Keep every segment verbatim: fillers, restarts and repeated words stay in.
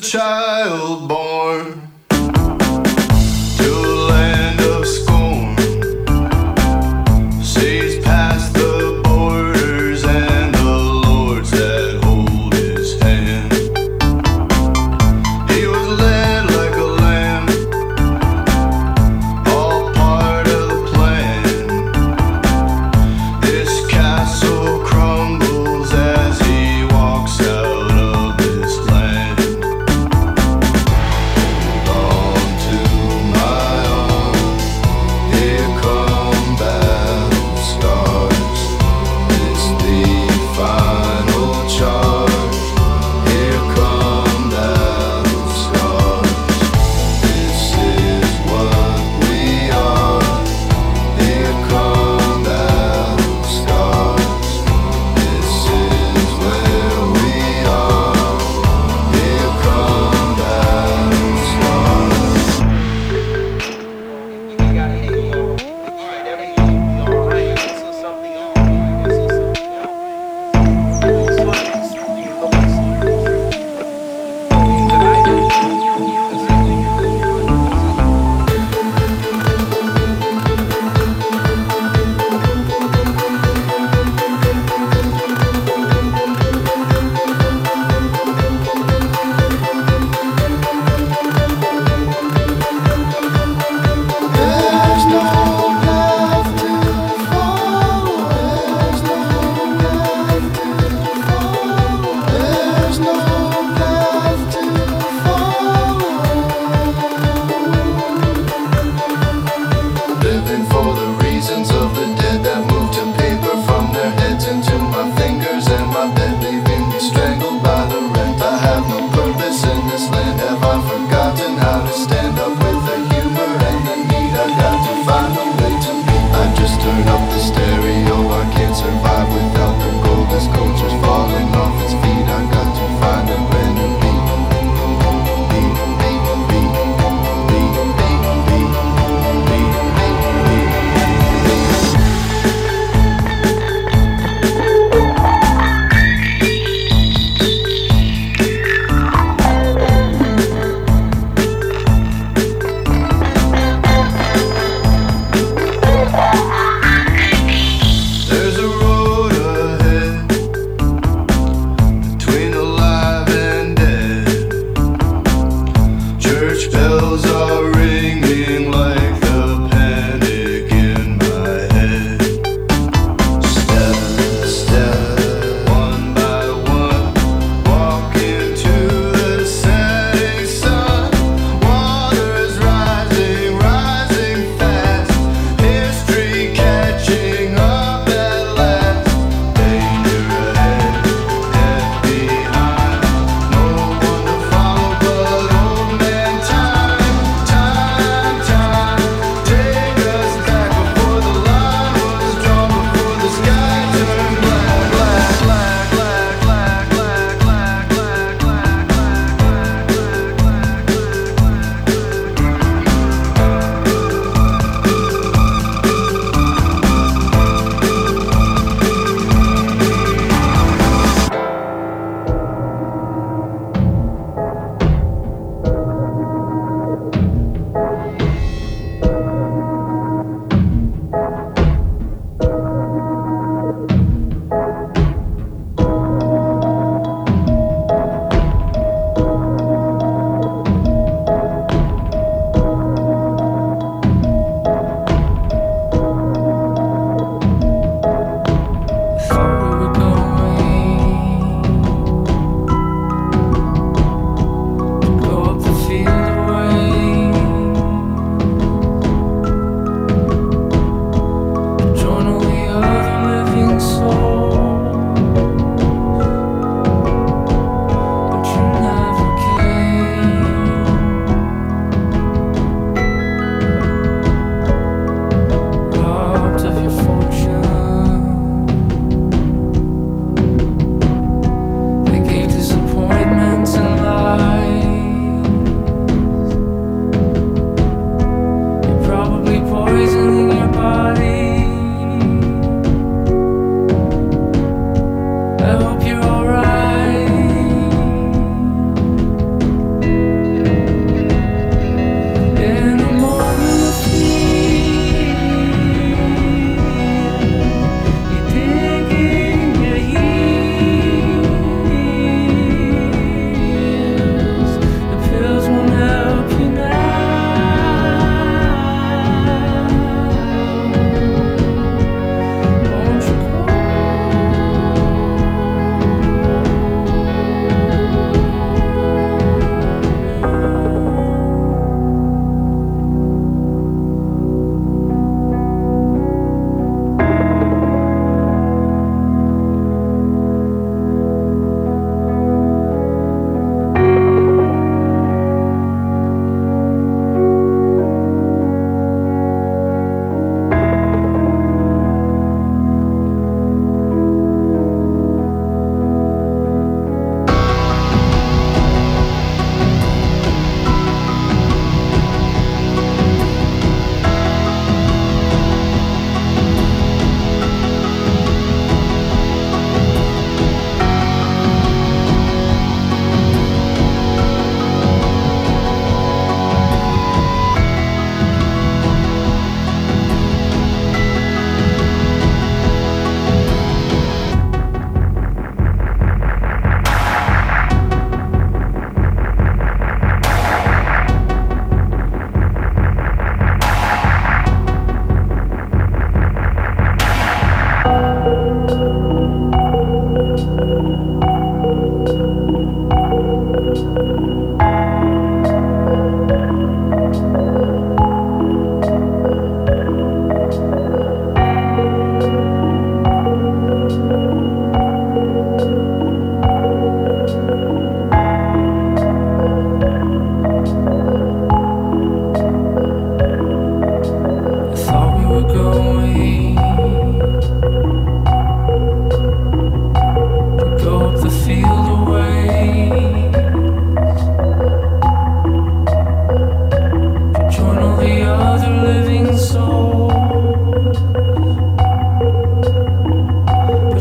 child born to a land of scorn, sees past the borders and the lords that hold his hand. He was led like a lamb, all part of the plan. This castle crumbles as he walks out of this land.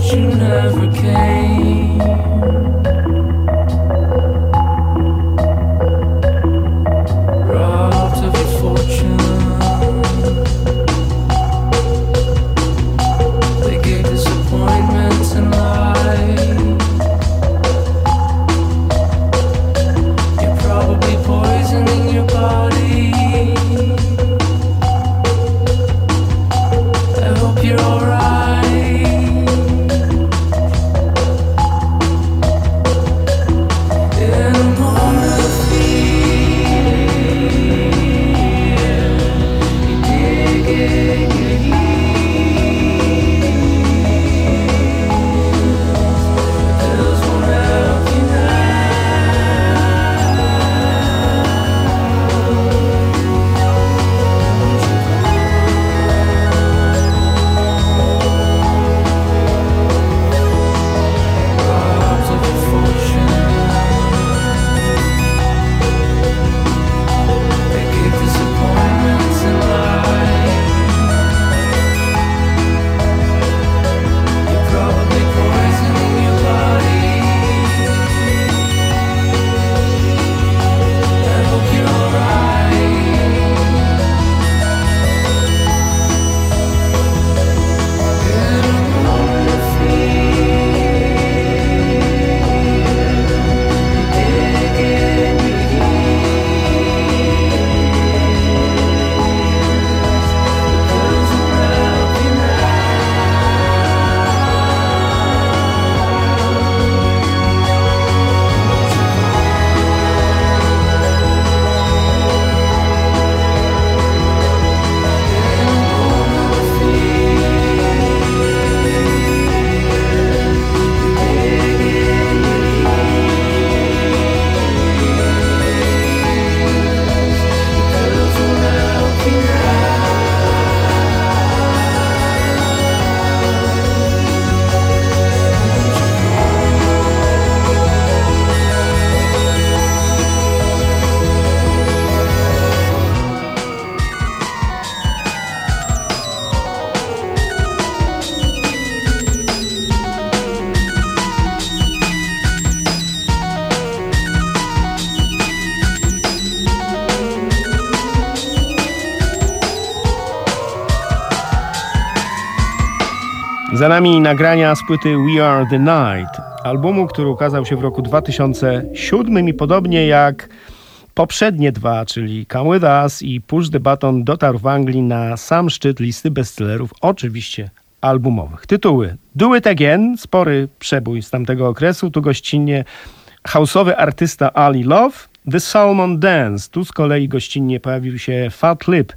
Za nami nagrania z płyty We Are The Night, albumu, który ukazał się w roku dwa tysiące siódmym i podobnie jak poprzednie dwa, czyli Come With Us i Push The Button, dotarł w Anglii na sam szczyt listy bestsellerów, oczywiście albumowych. Tytuły Do It Again, spory przebój z tamtego okresu, tu gościnnie house'owy artysta Ali Love, The Salmon Dance, tu z kolei gościnnie pojawił się Fat Lip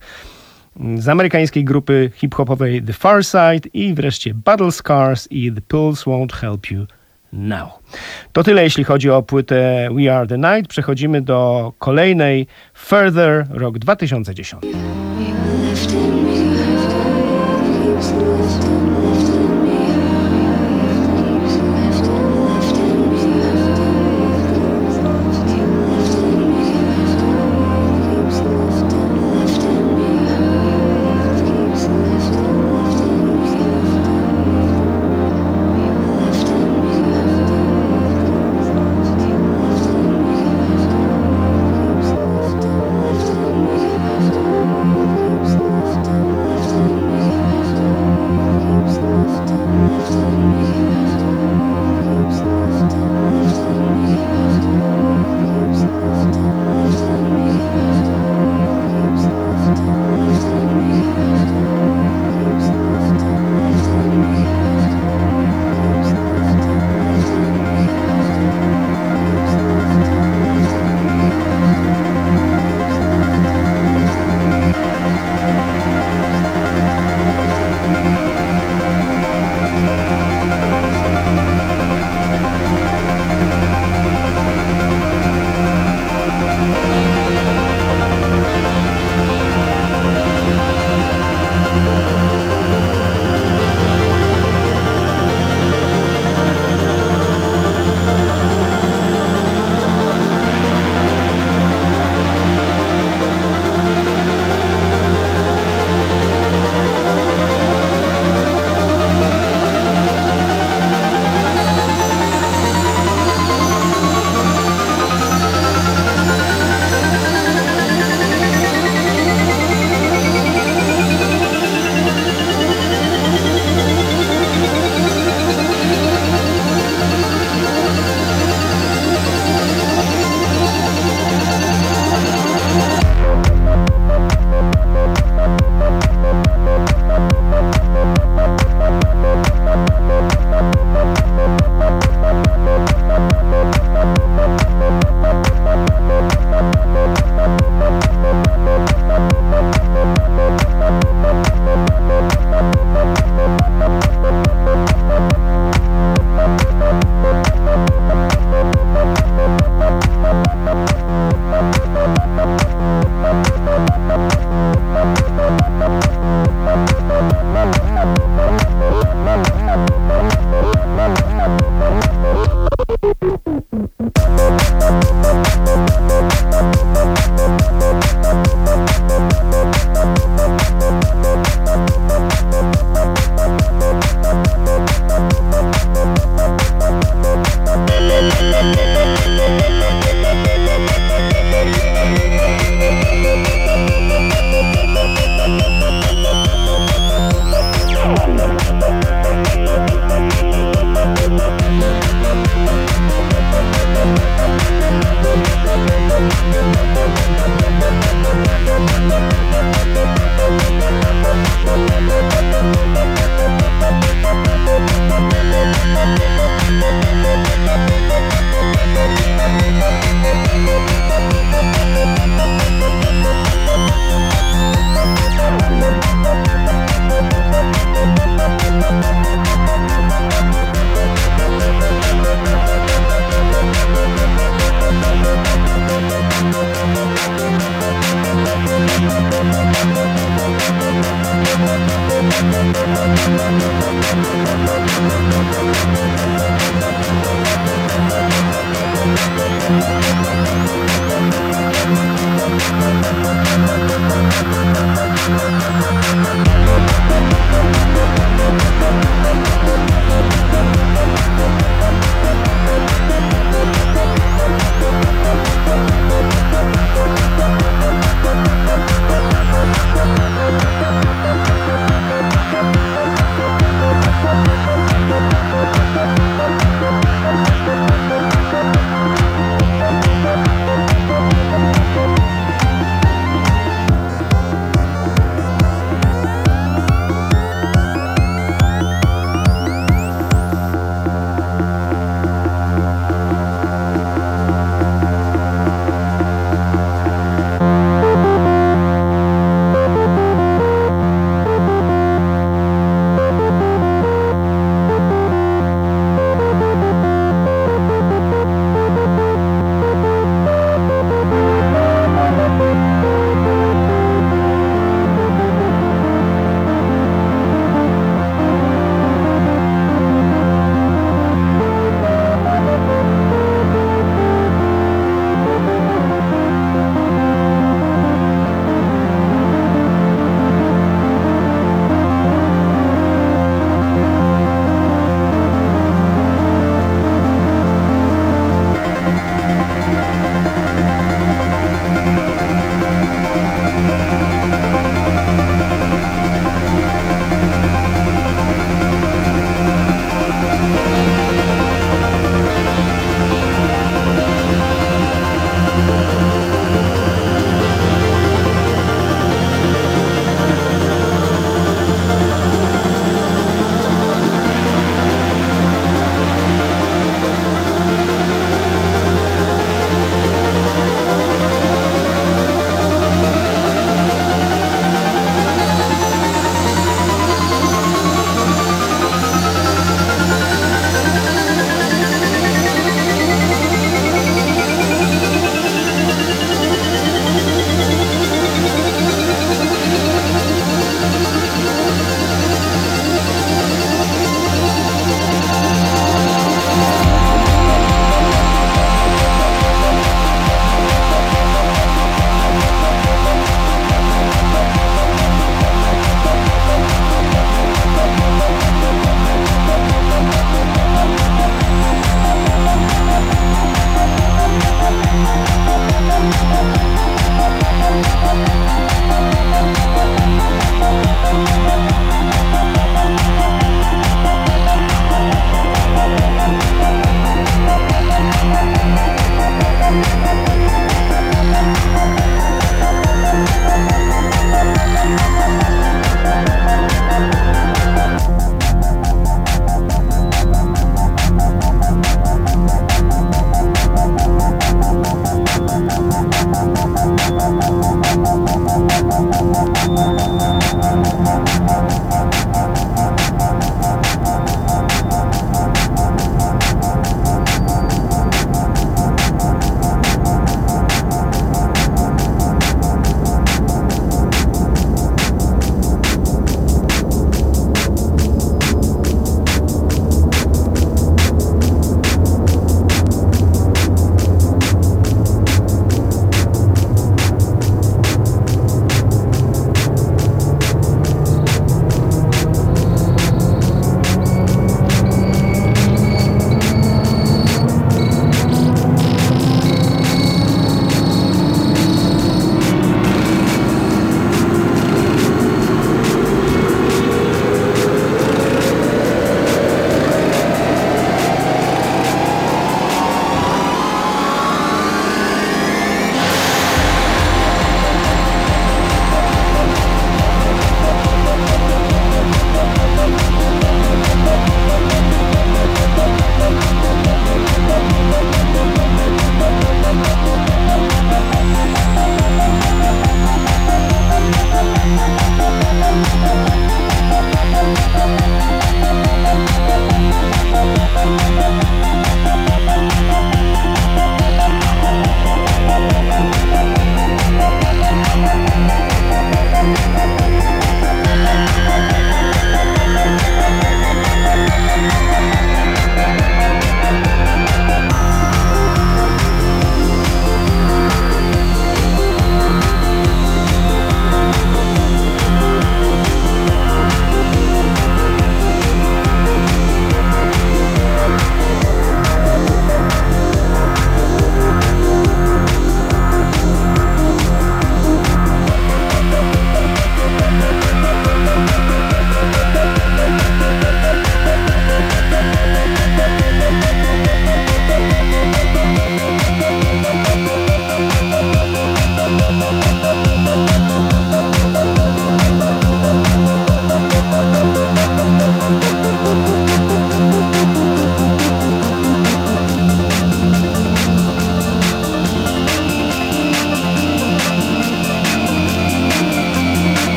z amerykańskiej grupy hip-hopowej The Far Side i wreszcie Battle Scars i The Pills Won't Help You Now. To tyle, jeśli chodzi o płytę We Are The Night. Przechodzimy do kolejnej, Further, rok dwa tysiące dziesiąty. Thank you.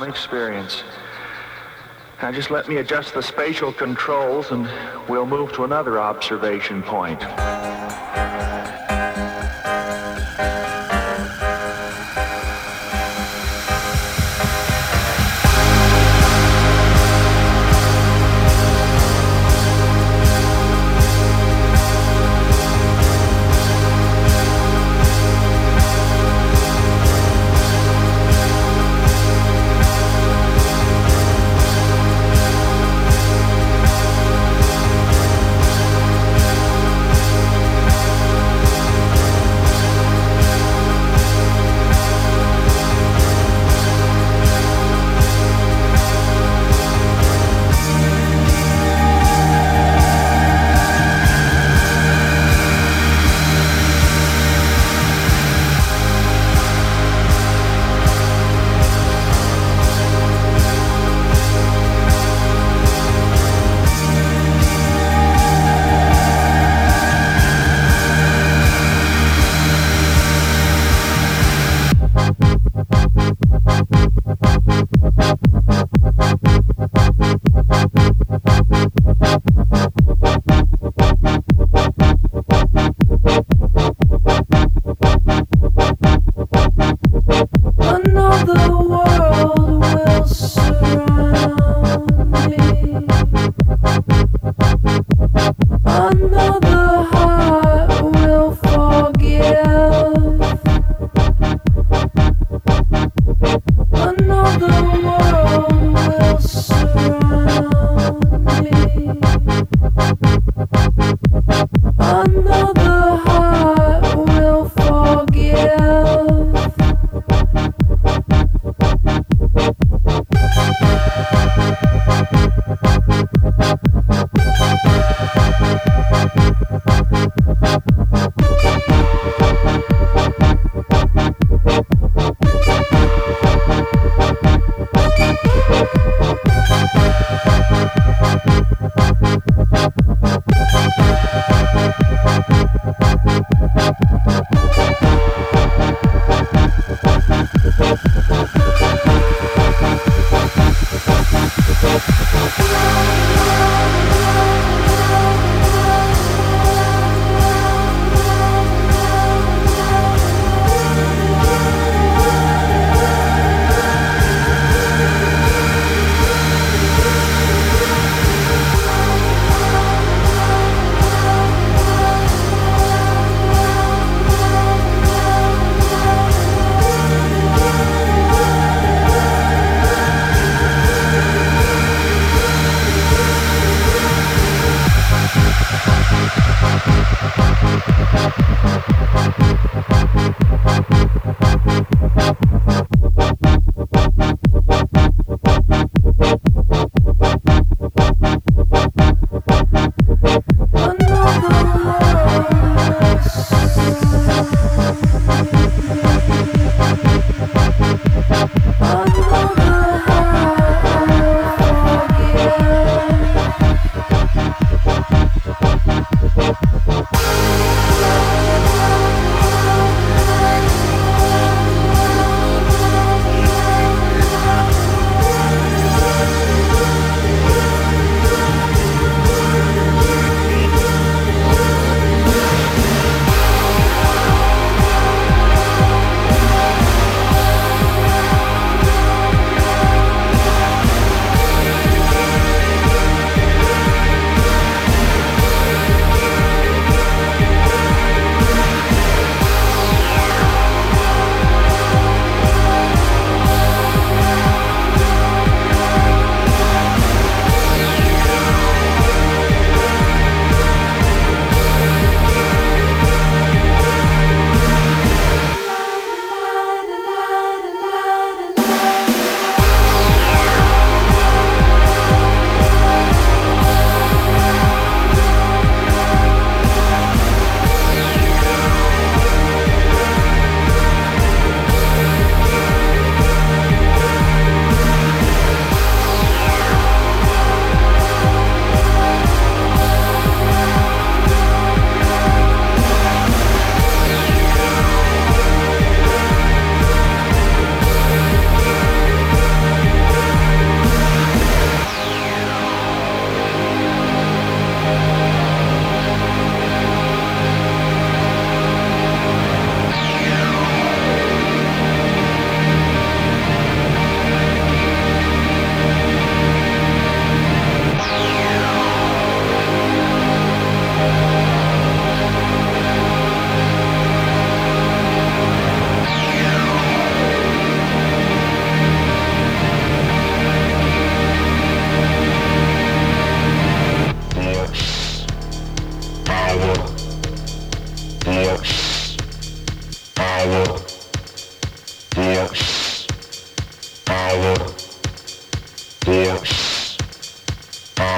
experience. Now just let me adjust the spatial controls and we'll move to another observation point.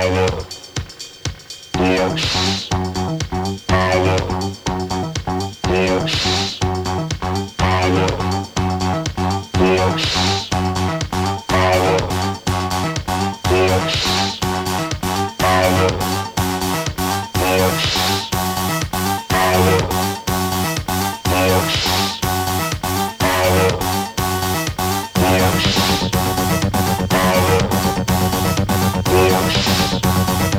Yes.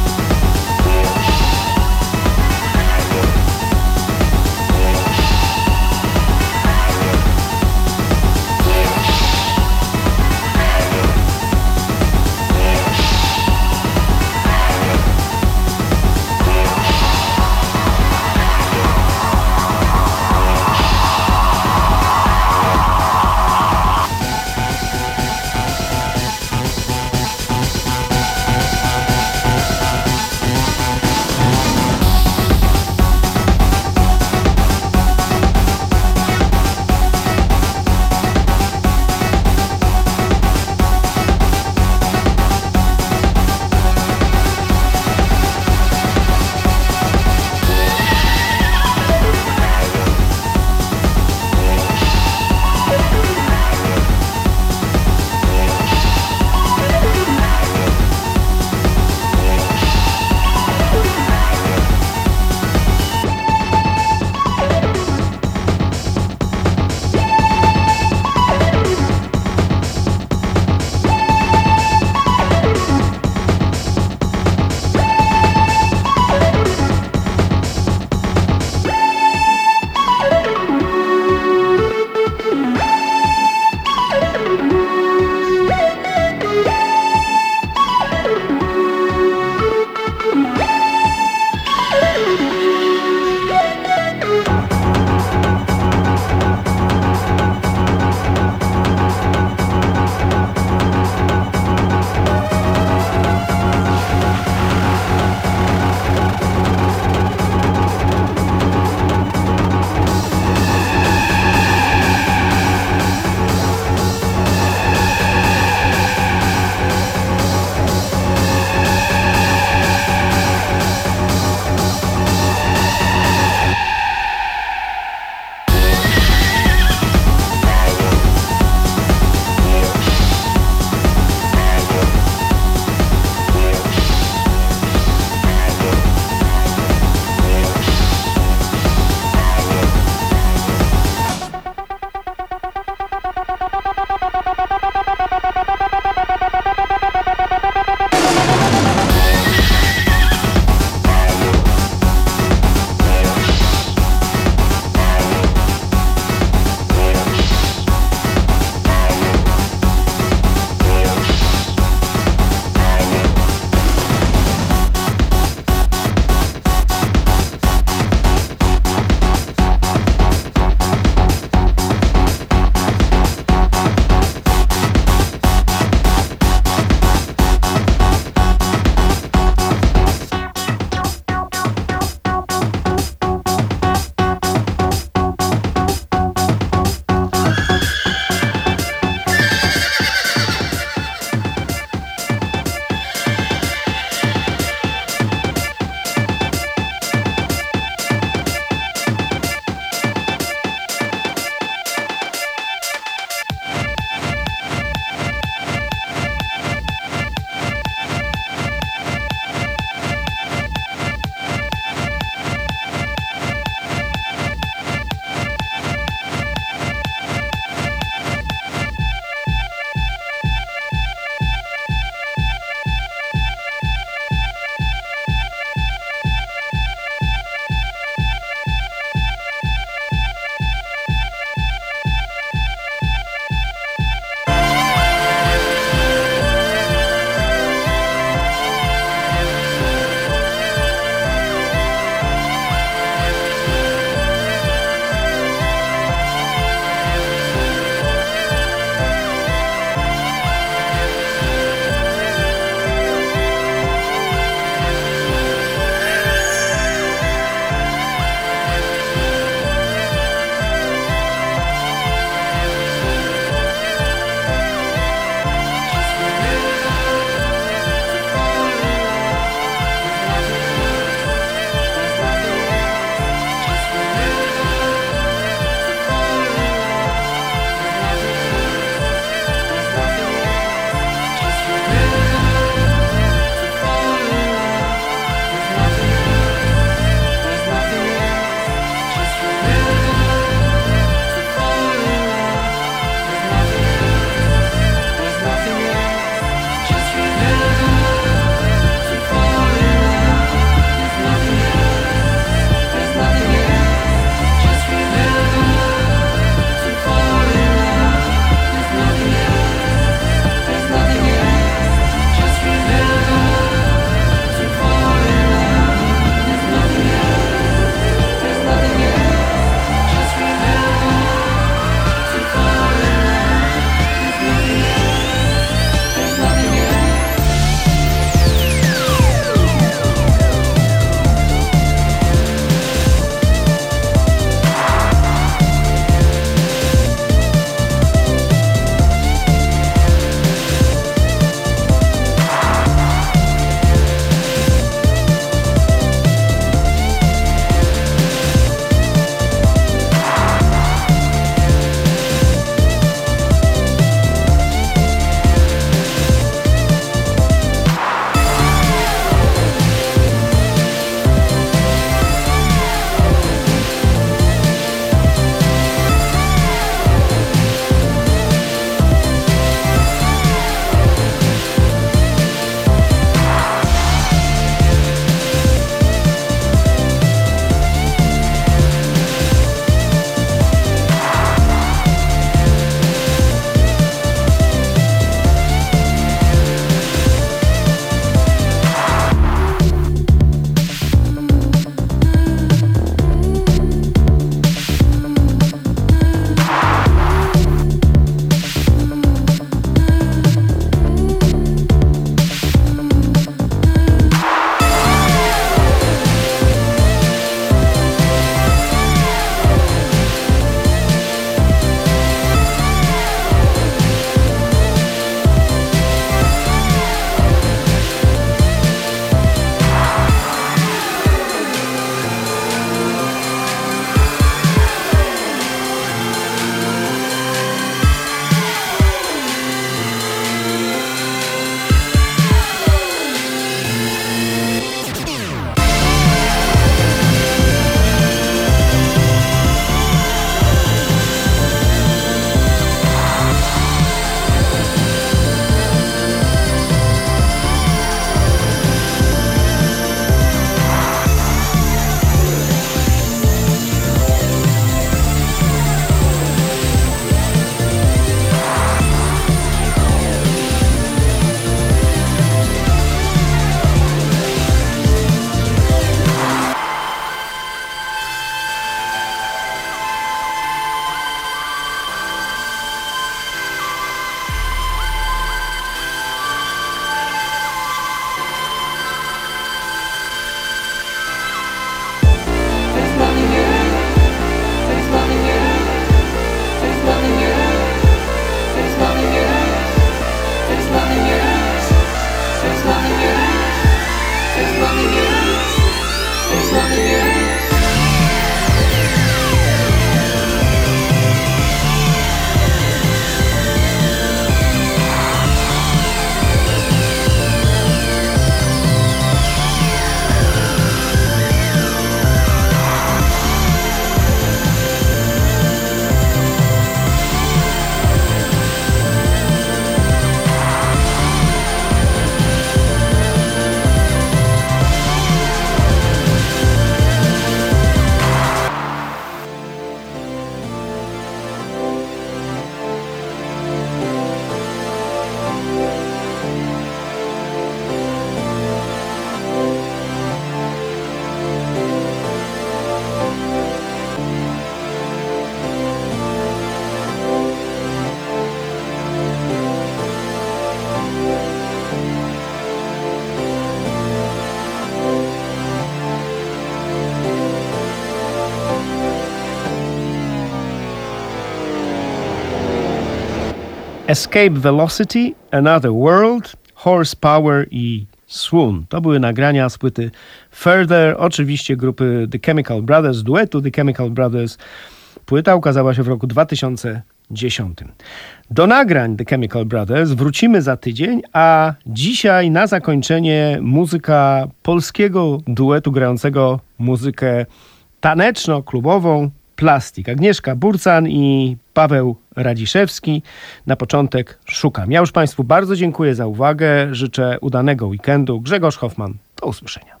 Escape Velocity, Another World, Horsepower i Swoon. To były nagrania z płyty Further, oczywiście grupy The Chemical Brothers, duetu The Chemical Brothers. Płyta ukazała się w roku dwa tysiące dziesiątym. Do nagrań The Chemical Brothers wrócimy za tydzień, a dzisiaj na zakończenie muzyka polskiego duetu grającego muzykę taneczno-klubową Plastik. Agnieszka Burcan i Paweł Radziszewski. Na początek Szukam. Ja już Państwu bardzo dziękuję za uwagę. Życzę udanego weekendu. Grzegorz Hoffman. Do usłyszenia.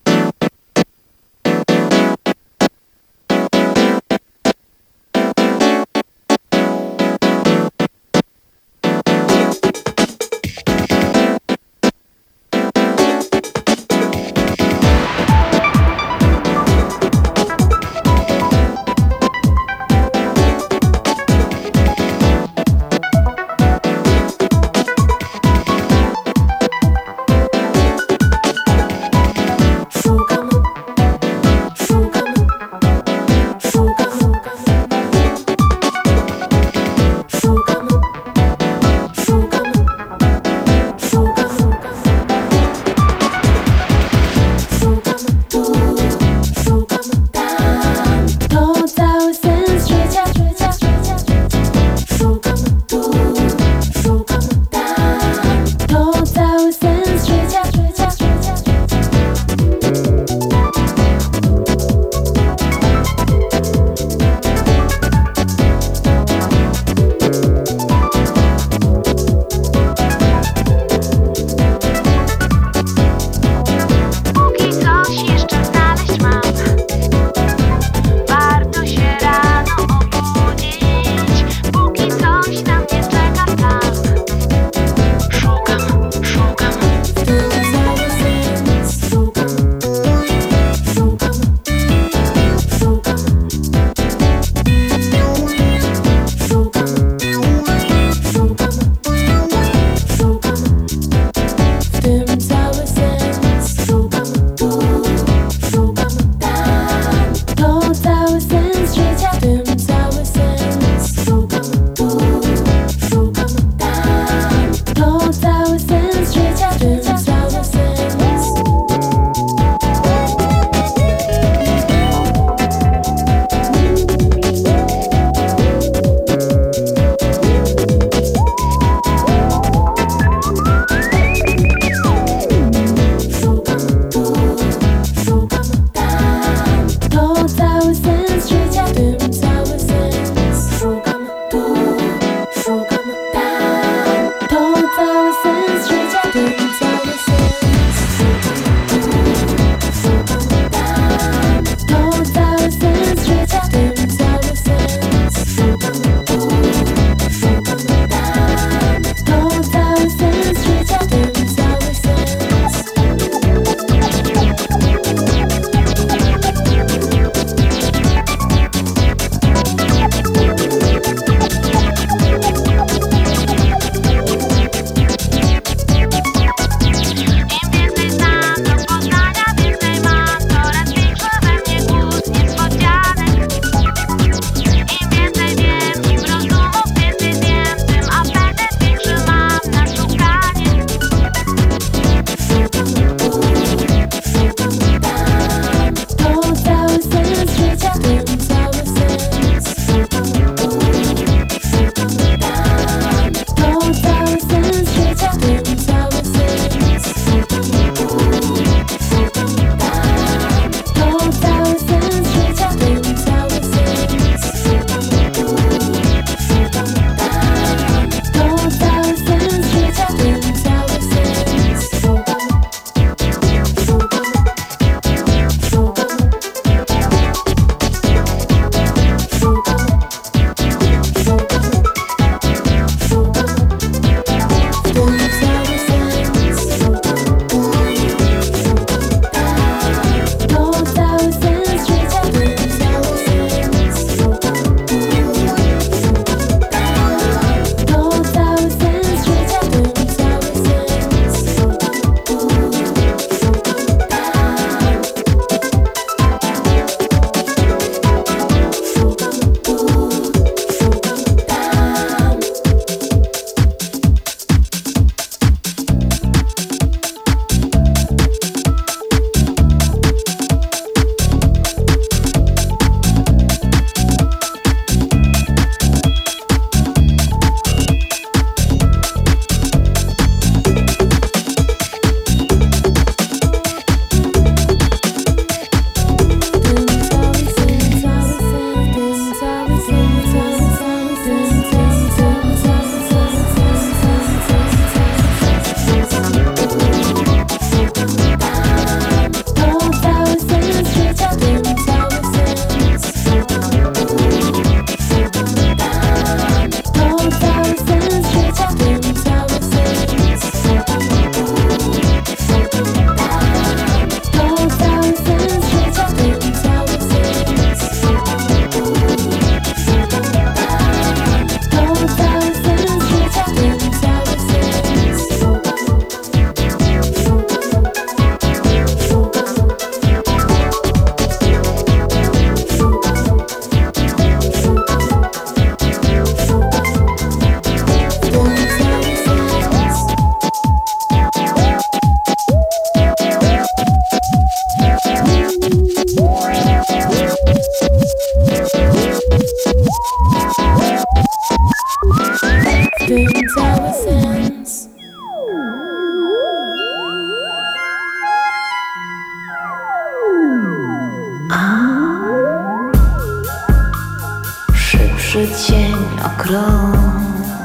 cień o krok.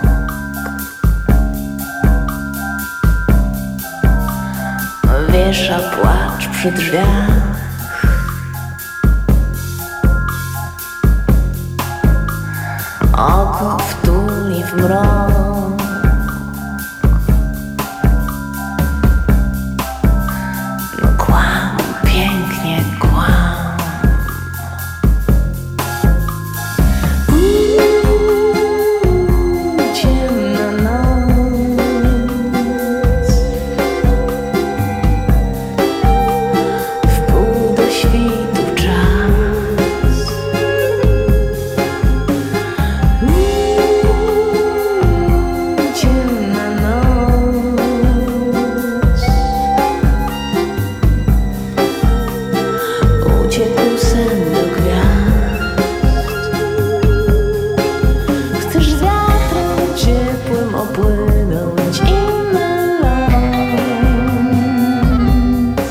Wiesza płacz przy drzwiach. Oko wtuli w mrok. No kłam, pięknie kłam. Uuu, ciemna noc. Wpół do świtu czas. Ciemna noc. Uciekł sen do gwiazd. Chcesz z wiatrem ciepłym opłynąć inny lot.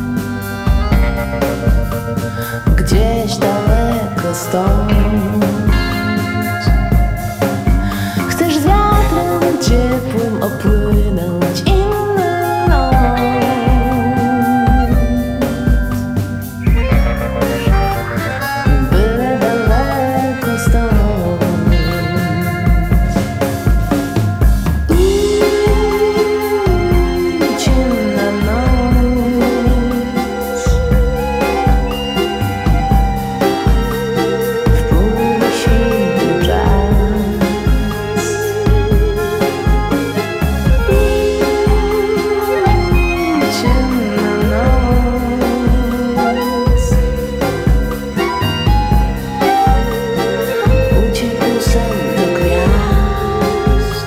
Gdzieś daleko stąd. Chcesz z wiatrem ciepłym opłynąć inny lot. Byle daleko stąd. Uuu, ciemna noc. Wpół do świtu czas. Ciemna noc. Uciekł sen do gwiazd.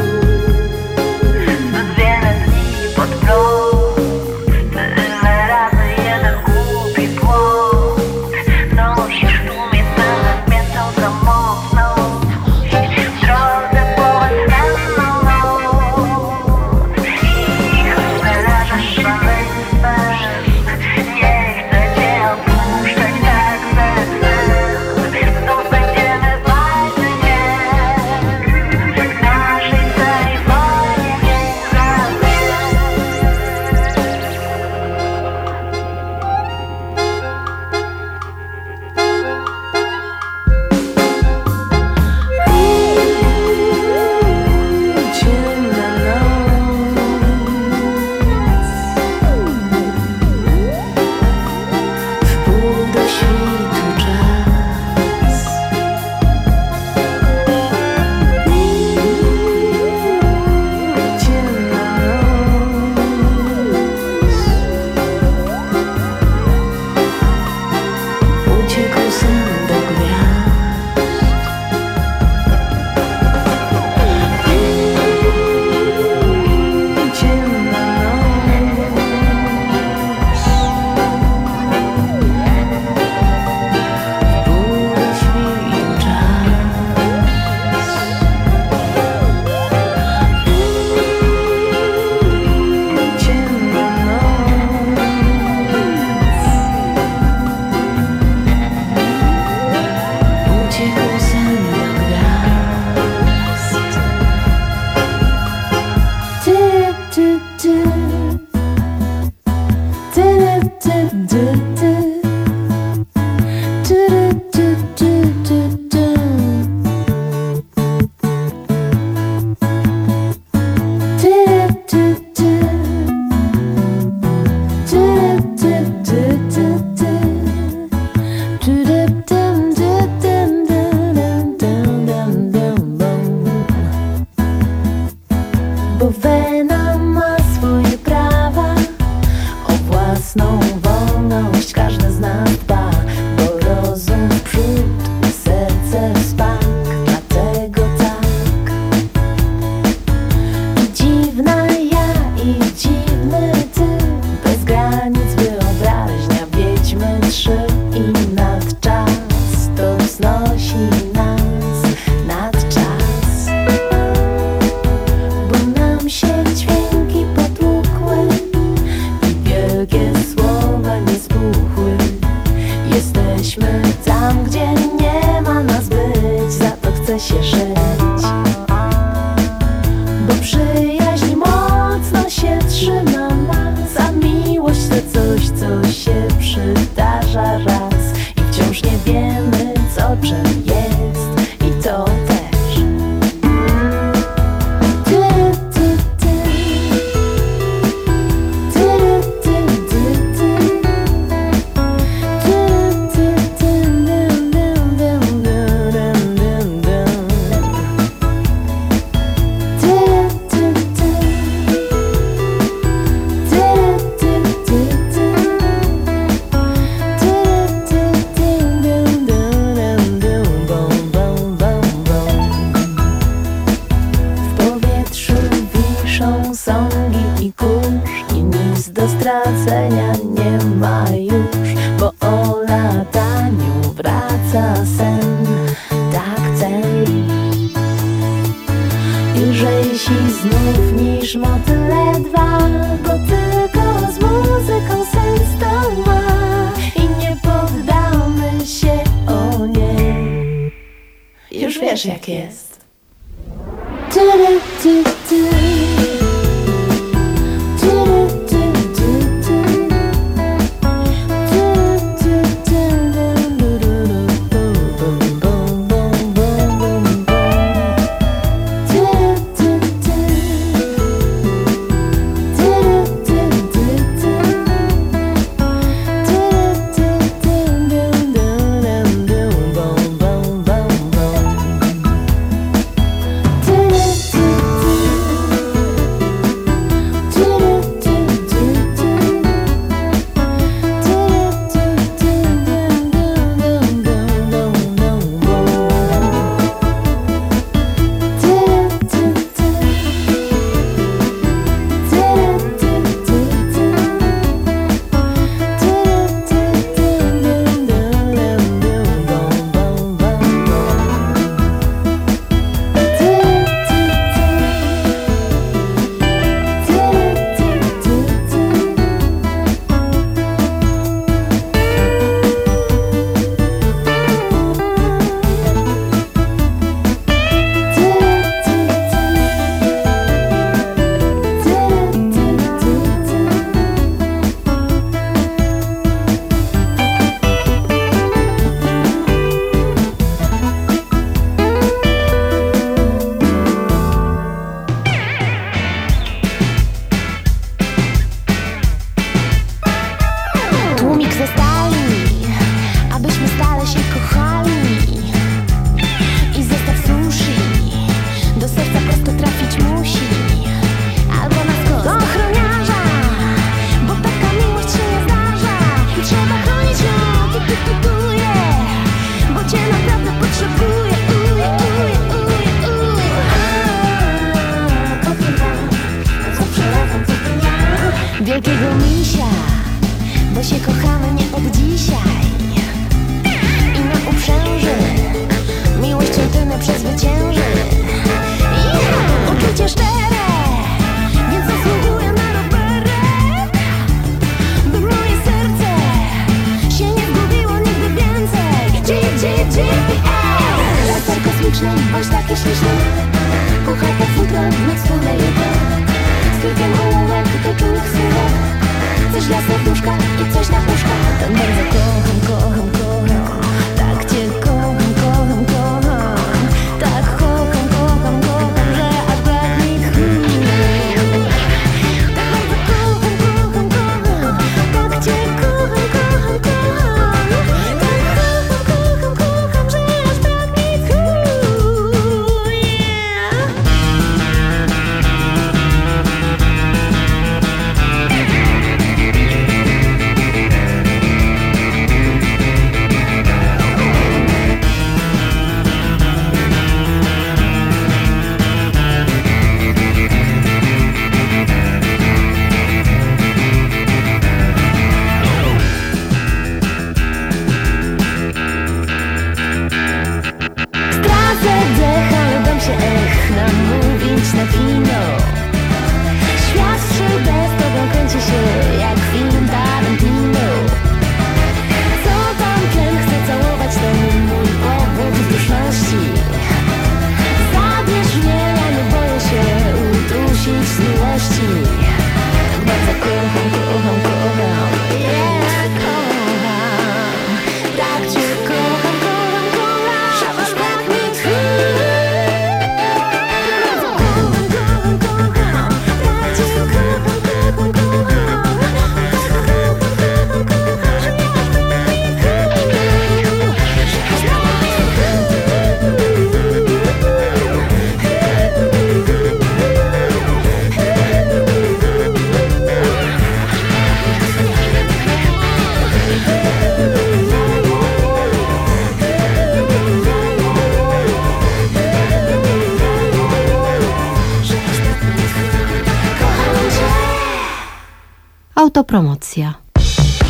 Zbyt wiele dni pod prąd, tyle razy jeden głupi błąd. Nosisz w tłumie pełen miętą za mocno. W drodze połyskenną noc. I choć narażasz szaleństwem, nie chcę cię opuszczać tak bez sensu. Znów będziemy walczyć w naszej całej wojnie nie Ciemna noc. Wpół do świtu czas. Ciemna noc. Uciekł sen do gwiazd. Ciemna noc. Wpół do świtu czas. Ciemna noc. Uciekł sen do gwiazd. Ty, ty, ty. Ty, ty, ty, ty. Ty, ty, ty, ty, ty. Ty, ty, ty. Ty, ty, ty, ty, ty. Ty, dum, dum, dum, dum, dum, dum, dum, dum. Bo wena ma swoje prawa, o własną wolność. wiesz jak jest. Tu, tu, tu. Wielkiego misia, bo się kochamy nie od dzisiaj. I na uprzęży miłością tynę przezwycięży. Ja, uczucie szczere, więc zasługuję na rowerek, by moje serce się nie zgubiło nigdy więcej. G, G, G P S laser kosmiczny, bądź taki śliczny. Puchata futro, na wspólne jutro. Z kilkiem ołówek i czułych słówek. Coś dla serduszka i coś na puszka. Tak bardzo kocham, kocham, kocham. Tak cię kocham, kocham, kocham. Tak kocham, kocham, kocham, że aż brak mi tchu. Tak bardzo kocham, kocham, kocham. Tak cię kocham, kocham, kocham. Tak kocham, kocham, kocham, że aż brak mi tchu. Yeah. Stracę dech, ale dam się ech namówić na kino. Świat w trzy D z tobą kręci się jak film Tarantino. Co tam tlen, chcę całować ten mój powód duszności. Zabierz mnie, ja nie boję się udusić z miłości. Tak bardzo kocham, kocham, kocham, yeah, kocham. Tak cię kocham, kocham, kocham, że aż brak mi tchu. Tak bardzo kocham, kocham, kocham. Tak cię kocham, kocham, kocham. Tak kocham, kocham, kocham, że aż brak mi tchu. Że aż brak mi Autopromocja.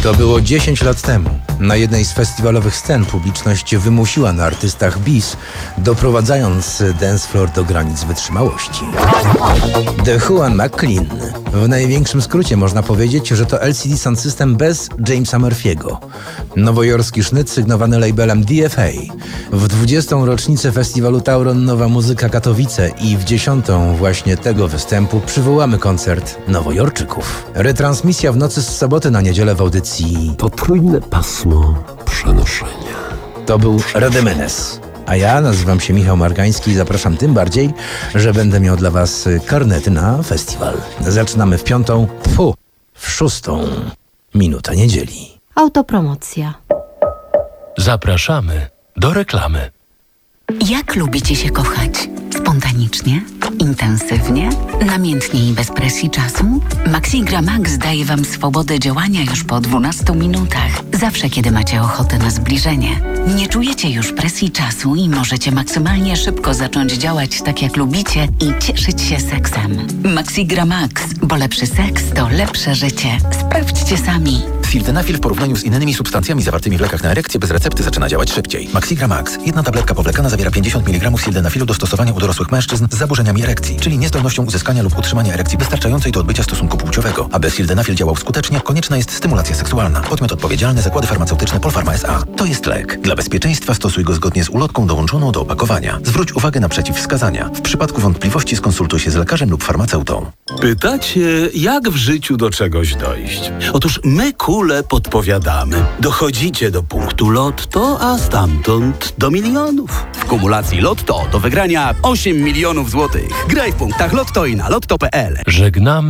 To było dziesięć lat temu. Na jednej z festiwalowych scen publiczność wymusiła na artystach bis, doprowadzając dance floor do granic wytrzymałości. The Juan McLean. W największym skrócie można powiedzieć, że to L C D Sound System bez Jamesa Murphy'ego. Nowojorski sznyt sygnowany labelem D F A. W dwudziestą rocznicę festiwalu Tauron Nowa Muzyka Katowice i w dziesiątą właśnie tego występu przywołamy koncert Nowojorczyków. Retransmisja w nocy z soboty na niedzielę w audycji Potrójne pasmo przenoszenia. To był Rademenes. A ja nazywam się Michał Margański i zapraszam tym bardziej, że będę miał dla was karnety na festiwal. Zaczynamy w piątą, fu, w szóstą minutę niedzieli. Autopromocja. Zapraszamy do reklamy. Jak lubicie się kochać? Spontanicznie? Intensywnie? Namiętnie i bez presji czasu? Maxigra Max daje Wam swobodę działania już po dwunastu minutach. Zawsze, kiedy macie ochotę na zbliżenie. Nie czujecie już presji czasu i możecie maksymalnie szybko zacząć działać tak, jak lubicie i cieszyć się seksem. Maxigra Max, bo lepszy seks to lepsze życie. Sprawdźcie sami. Sildenafil w porównaniu z innymi substancjami zawartymi w lekach na erekcję bez recepty zaczyna działać szybciej. Maxigra Max. Jedna tabletka powlekana zawiera pięćdziesiąt miligramów sildenafilu do stosowania u dorosłych mężczyzn z zaburzeniami erekcji, czyli niezdolnością uzyskania lub utrzymania erekcji wystarczającej do odbycia stosunku płciowego. Aby sildenafil działał skutecznie, konieczna jest stymulacja seksualna. Podmiot odpowiedzialny: Zakłady Farmaceutyczne Polpharma S A. To jest lek. Dla bezpieczeństwa stosuj go zgodnie z ulotką dołączoną do opakowania. Zwróć uwagę na przeciwwskazania. W przypadku wątpliwości skonsultuj się z lekarzem lub farmaceutą. Pytacie, jak w życiu do czegoś dojść? Otóż my kule podpowiadamy. Dochodzicie do punktu Lotto, a stamtąd do milionów. W kumulacji Lotto do wygrania osiem milionów złotych. Graj w punktach Lotto i na lotto kropka p l. Żegnamy